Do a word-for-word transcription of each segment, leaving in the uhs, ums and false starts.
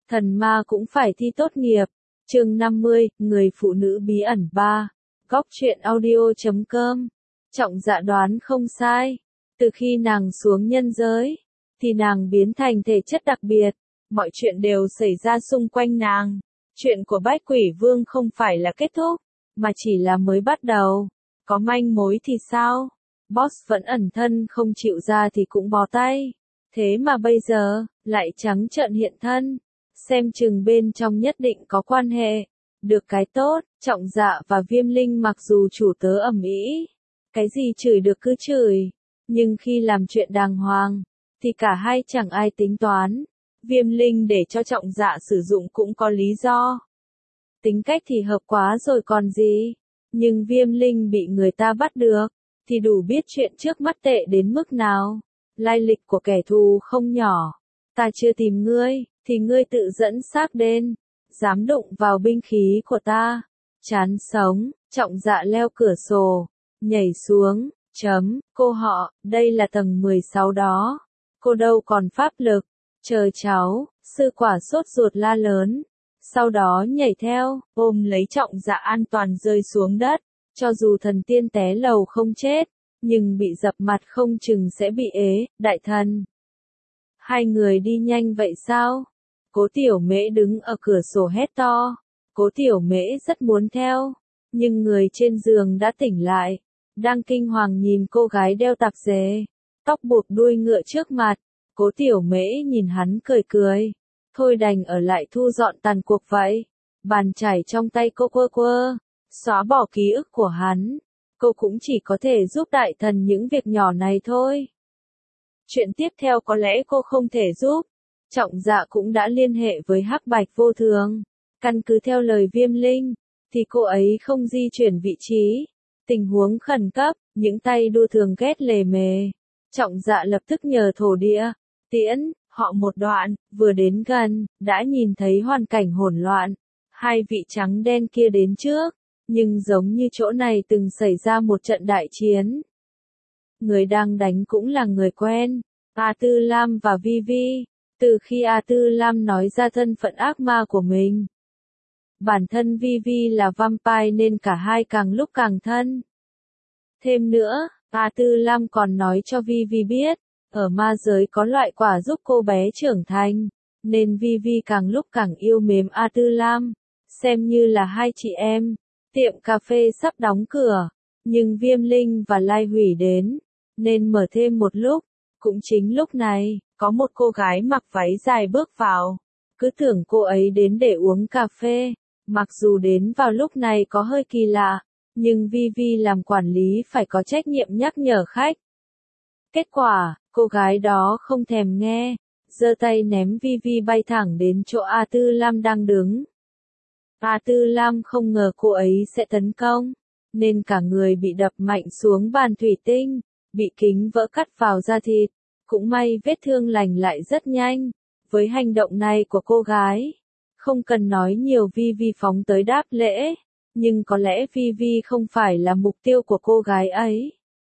Thần ma cũng phải thi tốt nghiệp. Chương năm mươi, Người phụ nữ bí ẩn ba. Góc truyện audio chấm com. Trọng Dạ đoán không sai. Từ khi nàng xuống nhân giới, thì nàng biến thành thể chất đặc biệt. Mọi chuyện đều xảy ra xung quanh nàng. Chuyện của Bách Quỷ Vương không phải là kết thúc, mà chỉ là mới bắt đầu. Có manh mối thì sao? Boss vẫn ẩn thân không chịu ra thì cũng bó tay. Thế mà bây giờ, lại trắng trợn hiện thân. Xem chừng bên trong nhất định có quan hệ. Được cái tốt, Trọng Dạ và Viêm Linh mặc dù chủ tớ ầm ĩ, cái gì chửi được cứ chửi, nhưng khi làm chuyện đàng hoàng, thì cả hai chẳng ai tính toán. Viêm Linh để cho Trọng Dạ sử dụng cũng có lý do. Tính cách thì hợp quá rồi còn gì. Nhưng Viêm Linh bị người ta bắt được, thì đủ biết chuyện trước mắt tệ đến mức nào. Lai lịch của kẻ thù không nhỏ. Ta chưa tìm ngươi, thì ngươi tự dẫn xác đến. Dám đụng vào binh khí của ta. Chán sống, Trọng Dạ leo cửa sổ, nhảy xuống, chấm, cô họ, đây là tầng mười sáu đó. Cô đâu còn pháp lực. Chờ cháu, sư quả sốt ruột la lớn. Sau đó nhảy theo, ôm lấy Trọng Dạ an toàn rơi xuống đất. Cho dù thần tiên té lầu không chết, nhưng bị dập mặt không chừng sẽ bị ế, đại thần. Hai người đi nhanh vậy sao? Cố Tiểu Mễ đứng ở cửa sổ hét to. Cố Tiểu Mễ rất muốn theo, nhưng người trên giường đã tỉnh lại, đang kinh hoàng nhìn cô gái đeo tạp dề, tóc buộc đuôi ngựa trước mặt. Cố Tiểu Mễ nhìn hắn cười cười. Thôi đành ở lại thu dọn tàn cuộc vậy. Bàn chải trong tay cô quơ quơ, xóa bỏ ký ức của hắn. Cô cũng chỉ có thể giúp đại thần những việc nhỏ này thôi. Chuyện tiếp theo có lẽ cô không thể giúp. Trọng Dạ cũng đã liên hệ với Hắc Bạch Vô Thường. Căn cứ theo lời Viêm Linh, thì cô ấy không di chuyển vị trí. Tình huống khẩn cấp, những tay đua thường ghét lề mề. Trọng Dạ lập tức nhờ thổ địa tiễn họ một đoạn, vừa đến gần, đã nhìn thấy hoàn cảnh hỗn loạn. Hai vị trắng đen kia đến trước, nhưng giống như chỗ này từng xảy ra một trận đại chiến. Người đang đánh cũng là người quen, A Tư Lam và Vi Vi. Từ khi A Tư Lam nói ra thân phận ác ma của mình, bản thân Vi Vi là vampire nên cả hai càng lúc càng thân. Thêm nữa, A Tư Lam còn nói cho Vi Vi biết, ở ma giới có loại quả giúp cô bé trưởng thành, nên Vi Vi càng lúc càng yêu mến A Tư Lam, xem như là hai chị em. Tiệm cà phê sắp đóng cửa, nhưng Viêm Linh và Lai Hủy đến, nên mở thêm một lúc. Cũng chính lúc này, có một cô gái mặc váy dài bước vào. Cứ tưởng cô ấy đến để uống cà phê, mặc dù đến vào lúc này có hơi kỳ lạ, nhưng Vi Vi làm quản lý phải có trách nhiệm nhắc nhở khách. Kết quả, cô gái đó không thèm nghe, giơ tay ném Vi Vi bay thẳng đến chỗ A Tư Lam đang đứng. A Tư Lam không ngờ cô ấy sẽ tấn công, nên cả người bị đập mạnh xuống bàn thủy tinh, bị kính vỡ cắt vào da thịt. Cũng may vết thương lành lại rất nhanh. Với hành động này của cô gái, không cần nói nhiều Vi Vi phóng tới đáp lễ, nhưng có lẽ Vi Vi không phải là mục tiêu của cô gái ấy.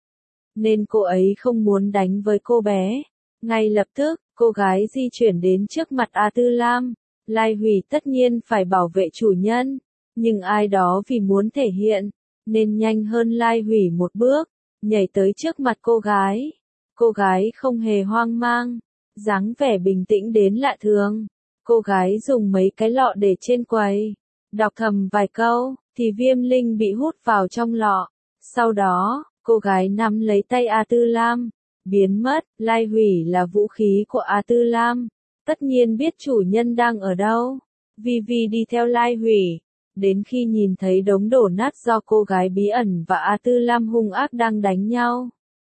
Nên cô ấy không muốn đánh với cô bé. Ngay lập tức, cô gái di chuyển đến trước mặt A Tư Lam. Lai Hủy tất nhiên phải bảo vệ chủ nhân, nhưng ai đó vì muốn thể hiện, nên nhanh hơn Lai Hủy một bước, nhảy tới trước mặt cô gái. Cô gái không hề hoang mang, dáng vẻ bình tĩnh đến lạ thường. Cô gái dùng mấy cái lọ để trên quầy, đọc thầm vài câu, thì Viêm Linh bị hút vào trong lọ. Sau đó, cô gái nắm lấy tay A Tư Lam, biến mất. Lai Hủy là vũ khí của A Tư Lam, tất nhiên biết chủ nhân đang ở đâu. Vi Vi đi theo Lai Hủy, đến khi nhìn thấy đống đổ nát do cô gái bí ẩn và A Tư Lam hung ác đang đánh nhau.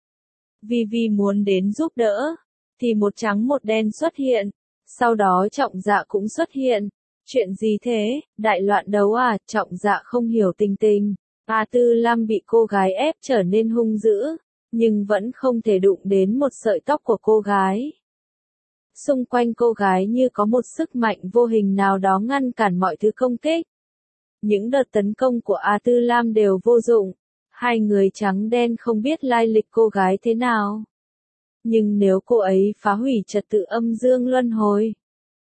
Vi Vi muốn đến giúp đỡ, thì một trắng một đen xuất hiện. Sau đó Trọng Dạ cũng xuất hiện. Chuyện gì thế, đại loạn đấu à? Trọng Dạ không hiểu tình tình. A Tư Lam bị cô gái ép trở nên hung dữ, nhưng vẫn không thể đụng đến một sợi tóc của cô gái. Xung quanh cô gái như có một sức mạnh vô hình nào đó ngăn cản mọi thứ công kích. Những đợt tấn công của A Tư Lam đều vô dụng. Hai người trắng đen không biết lai lịch cô gái thế nào. Nhưng nếu cô ấy phá hủy trật tự âm dương luân hồi,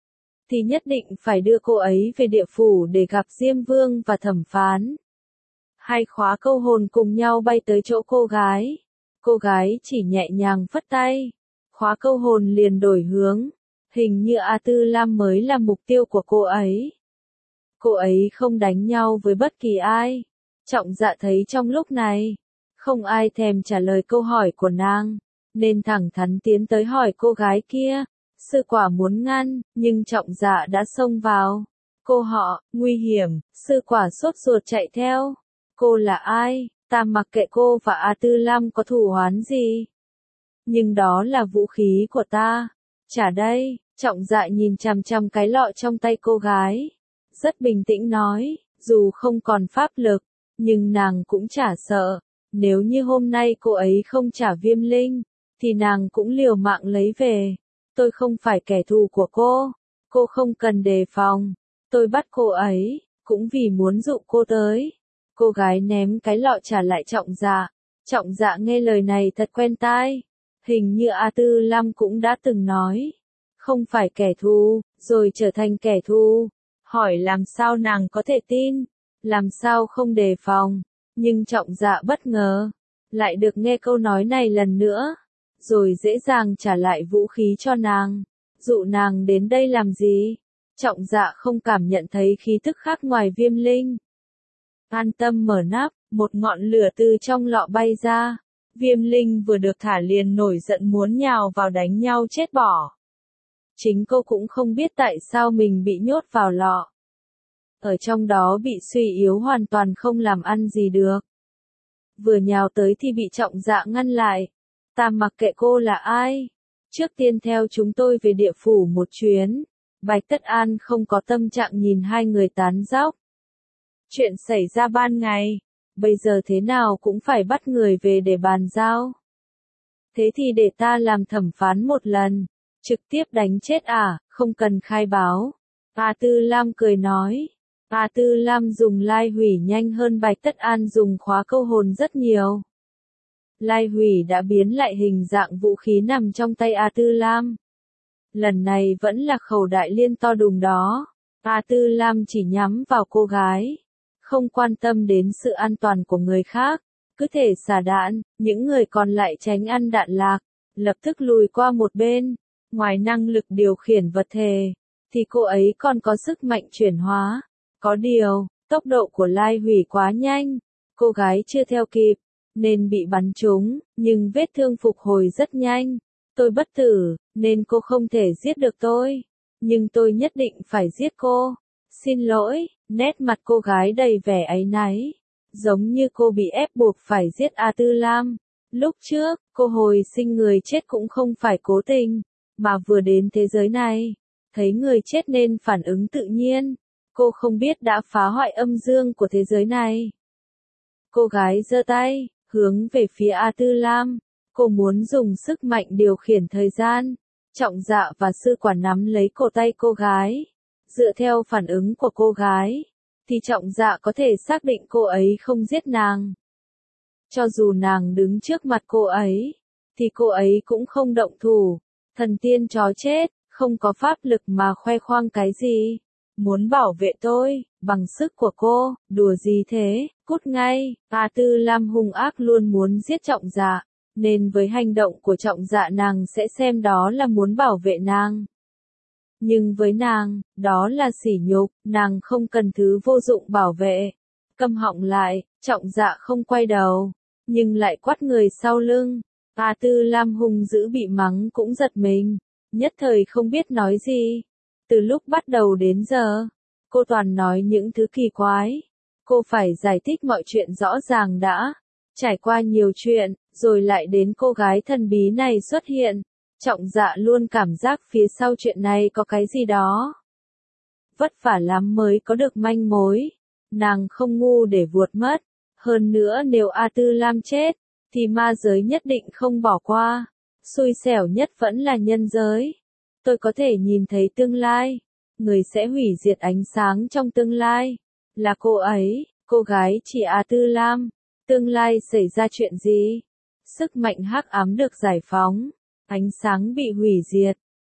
thì nhất định phải đưa cô ấy về địa phủ để gặp Diêm Vương và thẩm phán. Hai khóa câu hồn cùng nhau bay tới chỗ cô gái. Cô gái chỉ nhẹ nhàng phất tay. Khóa câu hồn liền đổi hướng. Hình như A Tư Lam mới là mục tiêu của cô ấy. Cô ấy không đánh nhau với bất kỳ ai. Trọng Dạ thấy trong lúc này, không ai thèm trả lời câu hỏi của nàng, nên thẳng thắn tiến tới hỏi cô gái kia. Sư quả muốn ngăn, nhưng Trọng Dạ đã xông vào. Cô họ, nguy hiểm, sư quả sốt ruột chạy theo. Cô là ai? Ta mặc kệ cô và A Tư Lam có thù oán gì. Nhưng đó là vũ khí của ta. Trả đây. Trọng Dạ nhìn chằm chằm cái lọ trong tay cô gái. Rất bình tĩnh nói, dù không còn pháp lực, nhưng nàng cũng chả sợ. Nếu như hôm nay cô ấy không trả Viêm Linh, thì nàng cũng liều mạng lấy về. Tôi không phải kẻ thù của cô. Cô không cần đề phòng. Tôi bắt cô ấy, cũng vì muốn dụ cô tới. Cô gái ném cái lọ trả lại Trọng Dạ. Trọng Dạ nghe lời này thật quen tai. Hình như A Tư Lam cũng đã từng nói. Không phải kẻ thù, rồi trở thành kẻ thù. Hỏi làm sao nàng có thể tin, làm sao không đề phòng. Nhưng Trọng Dạ bất ngờ, lại được nghe câu nói này lần nữa, rồi dễ dàng trả lại vũ khí cho nàng. Dụ nàng đến đây làm gì? Trọng Dạ không cảm nhận thấy khí tức khác ngoài Viêm Linh. An tâm mở nắp, một ngọn lửa từ trong lọ bay ra. Viêm Linh vừa được thả liền nổi giận muốn nhào vào đánh nhau chết bỏ. Chính cô cũng không biết tại sao mình bị nhốt vào lọ. Ở trong đó bị suy yếu hoàn toàn không làm ăn gì được. Vừa nhào tới thì bị Trọng Dạ ngăn lại. Ta mặc kệ cô là ai. Trước tiên theo chúng tôi về địa phủ một chuyến. Bạch Tất An không có tâm trạng nhìn hai người tán dóc. Chuyện xảy ra ban ngày. Bây giờ thế nào cũng phải bắt người về để bàn giao. Thế thì để ta làm thẩm phán một lần. Trực tiếp đánh chết à, không cần khai báo. A Tư Lam cười nói. A Tư Lam dùng lai hủy nhanh hơn Bạch Tất An dùng khóa câu hồn rất nhiều. Lai hủy đã biến lại hình dạng vũ khí nằm trong tay A Tư Lam. Lần này vẫn là khẩu đại liên to đùng đó. A Tư Lam chỉ nhắm vào cô gái. Không quan tâm đến sự an toàn của người khác. Cứ thể xả đạn, những người còn lại tránh ăn đạn lạc. Lập tức lùi qua một bên. Ngoài năng lực điều khiển vật thể, thì cô ấy còn có sức mạnh chuyển hóa. Có điều, tốc độ của lai hủy quá nhanh. Cô gái chưa theo kịp, nên bị bắn trúng, nhưng vết thương phục hồi rất nhanh. Tôi bất tử, nên cô không thể giết được tôi. Nhưng tôi nhất định phải giết cô. Xin lỗi, nét mặt cô gái đầy vẻ áy náy. Giống như cô bị ép buộc phải giết A Tư Lam. Lúc trước, cô hồi sinh người chết cũng không phải cố tình, mà vừa đến thế giới này, thấy người chết nên phản ứng tự nhiên. Cô không biết đã phá hoại âm dương của thế giới này. Cô gái giơ tay, hướng về phía A Tư Lam. Cô muốn dùng sức mạnh điều khiển thời gian. Trọng Dạ và sư quả nắm lấy cổ tay cô gái. Dựa theo phản ứng của cô gái, thì Trọng Dạ có thể xác định cô ấy không giết nàng. Cho dù nàng đứng trước mặt cô ấy, thì cô ấy cũng không động thủ. Thần tiên chó chết, không có pháp lực mà khoe khoang cái gì. Muốn bảo vệ tôi, bằng sức của cô, đùa gì thế, cút ngay. A Tư Lam hung ác luôn muốn giết Trọng Dạ, nên với hành động của Trọng Dạ nàng sẽ xem đó là muốn bảo vệ nàng. Nhưng với nàng, đó là sỉ nhục, nàng không cần thứ vô dụng bảo vệ. Câm họng lại, Trọng Dạ không quay đầu, nhưng lại quát người sau lưng. A Tư Lam hung dữ bị mắng cũng giật mình, nhất thời không biết nói gì. Từ lúc bắt đầu đến giờ, cô toàn nói những thứ kỳ quái. Cô phải giải thích mọi chuyện rõ ràng đã. Trải qua nhiều chuyện, rồi lại đến cô gái thần bí này xuất hiện. Trọng Dạ luôn cảm giác phía sau chuyện này có cái gì đó. Vất vả lắm mới có được manh mối. Nàng không ngu để vuột mất. Hơn nữa nếu A Tư Lam chết, thì ma giới nhất định không bỏ qua. Xui xẻo nhất vẫn là nhân giới. Tôi có thể nhìn thấy tương lai. Người sẽ hủy diệt ánh sáng trong tương lai. Là cô ấy, cô gái chỉ A Tư Lam. Tương lai xảy ra chuyện gì? Sức mạnh hắc ám được giải phóng. Ánh sáng bị hủy diệt.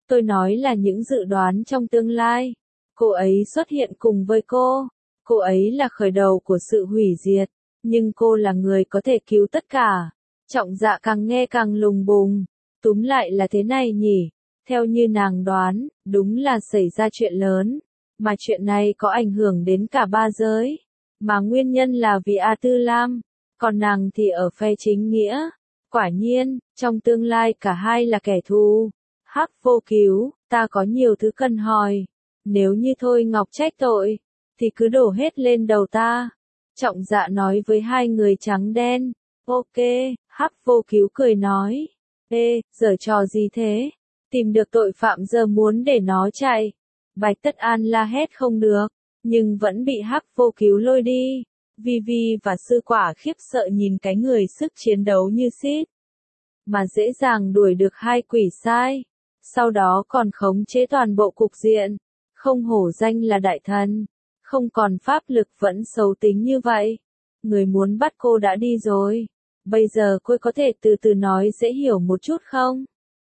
Tôi nói là những dự đoán trong tương lai. Cô ấy xuất hiện cùng với cô. Cô ấy là khởi đầu của sự hủy diệt. Nhưng cô là người có thể cứu tất cả. Trọng Dạ càng nghe càng lùng bùng. Túm lại là thế này nhỉ. Theo như nàng đoán, đúng là xảy ra chuyện lớn. Mà chuyện này có ảnh hưởng đến cả ba giới. Mà nguyên nhân là vì A Tư Lam. Còn nàng thì ở phe chính nghĩa. Quả nhiên, trong tương lai cả hai là kẻ thù. Hắc Vô Cứu, ta có nhiều thứ cần hỏi. Nếu như Thôi Ngọc trách tội, thì cứ đổ hết lên đầu ta. Trọng Dạ nói với hai người trắng đen. Ok, Hắc Vô Cứu cười nói. Ê, giở trò gì thế? Tìm được tội phạm giờ muốn để nó chạy. Bạch Tất An la hét không được, nhưng vẫn bị Hắc Vô Cứu lôi đi. Vi Vi và Sư Quả khiếp sợ nhìn cái người sức chiến đấu như Sít. Mà dễ dàng đuổi được hai quỷ sai. Sau đó còn khống chế toàn bộ cục diện. Không hổ danh là đại thần. Không còn pháp lực vẫn xấu tính như vậy. Người muốn bắt cô đã đi rồi. Bây giờ cô có thể từ từ nói dễ hiểu một chút không?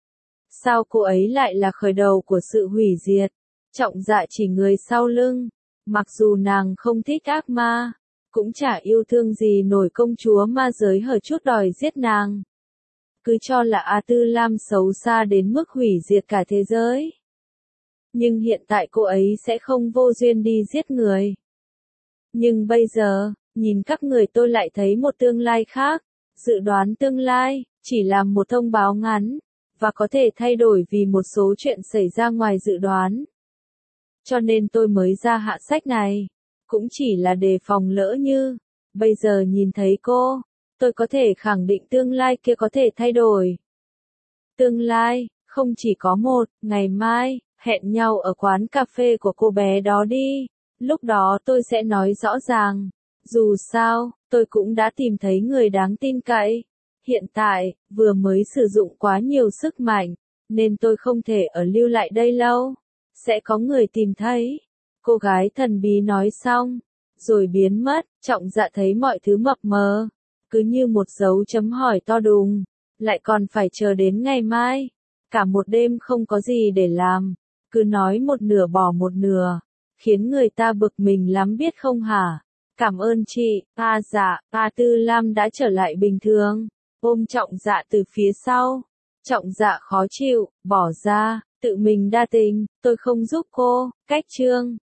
Sao cô ấy lại là khởi đầu của sự hủy diệt? Trọng Dạ chỉ người sau lưng. Mặc dù nàng không thích ác ma, cũng chả yêu thương gì nổi công chúa ma giới hở chút đòi giết nàng. Cứ cho là A Tư Lam xấu xa đến mức hủy diệt cả thế giới. Nhưng hiện tại cô ấy sẽ không vô duyên đi giết người. Nhưng bây giờ, nhìn các người tôi lại thấy một tương lai khác. Dự đoán tương lai, chỉ là một thông báo ngắn, và có thể thay đổi vì một số chuyện xảy ra ngoài dự đoán. Cho nên tôi mới ra hạ sách này. Cũng chỉ là đề phòng lỡ như, bây giờ nhìn thấy cô, tôi có thể khẳng định tương lai kia có thể thay đổi. Tương lai, không chỉ có một, ngày mai, hẹn nhau ở quán cà phê của cô bé đó đi. Lúc đó tôi sẽ nói rõ ràng. Dù sao, tôi cũng đã tìm thấy người đáng tin cậy. Hiện tại, vừa mới sử dụng quá nhiều sức mạnh, nên tôi không thể ở lưu lại đây lâu. Sẽ có người tìm thấy. Cô gái thần bí nói xong, rồi biến mất. Trọng Dạ thấy mọi thứ mập mờ, cứ như một dấu chấm hỏi to đùng. Lại còn phải chờ đến ngày mai. Cả một đêm không có gì để làm. Cứ nói một nửa bỏ một nửa. Khiến người ta bực mình lắm biết không hả? Cảm ơn chị. A Dạ, A Tư Lam đã trở lại bình thường. Ôm Trọng Dạ từ phía sau. Trọng Dạ khó chịu, bỏ ra, tự mình đa tình, tôi không giúp cô. Cách chương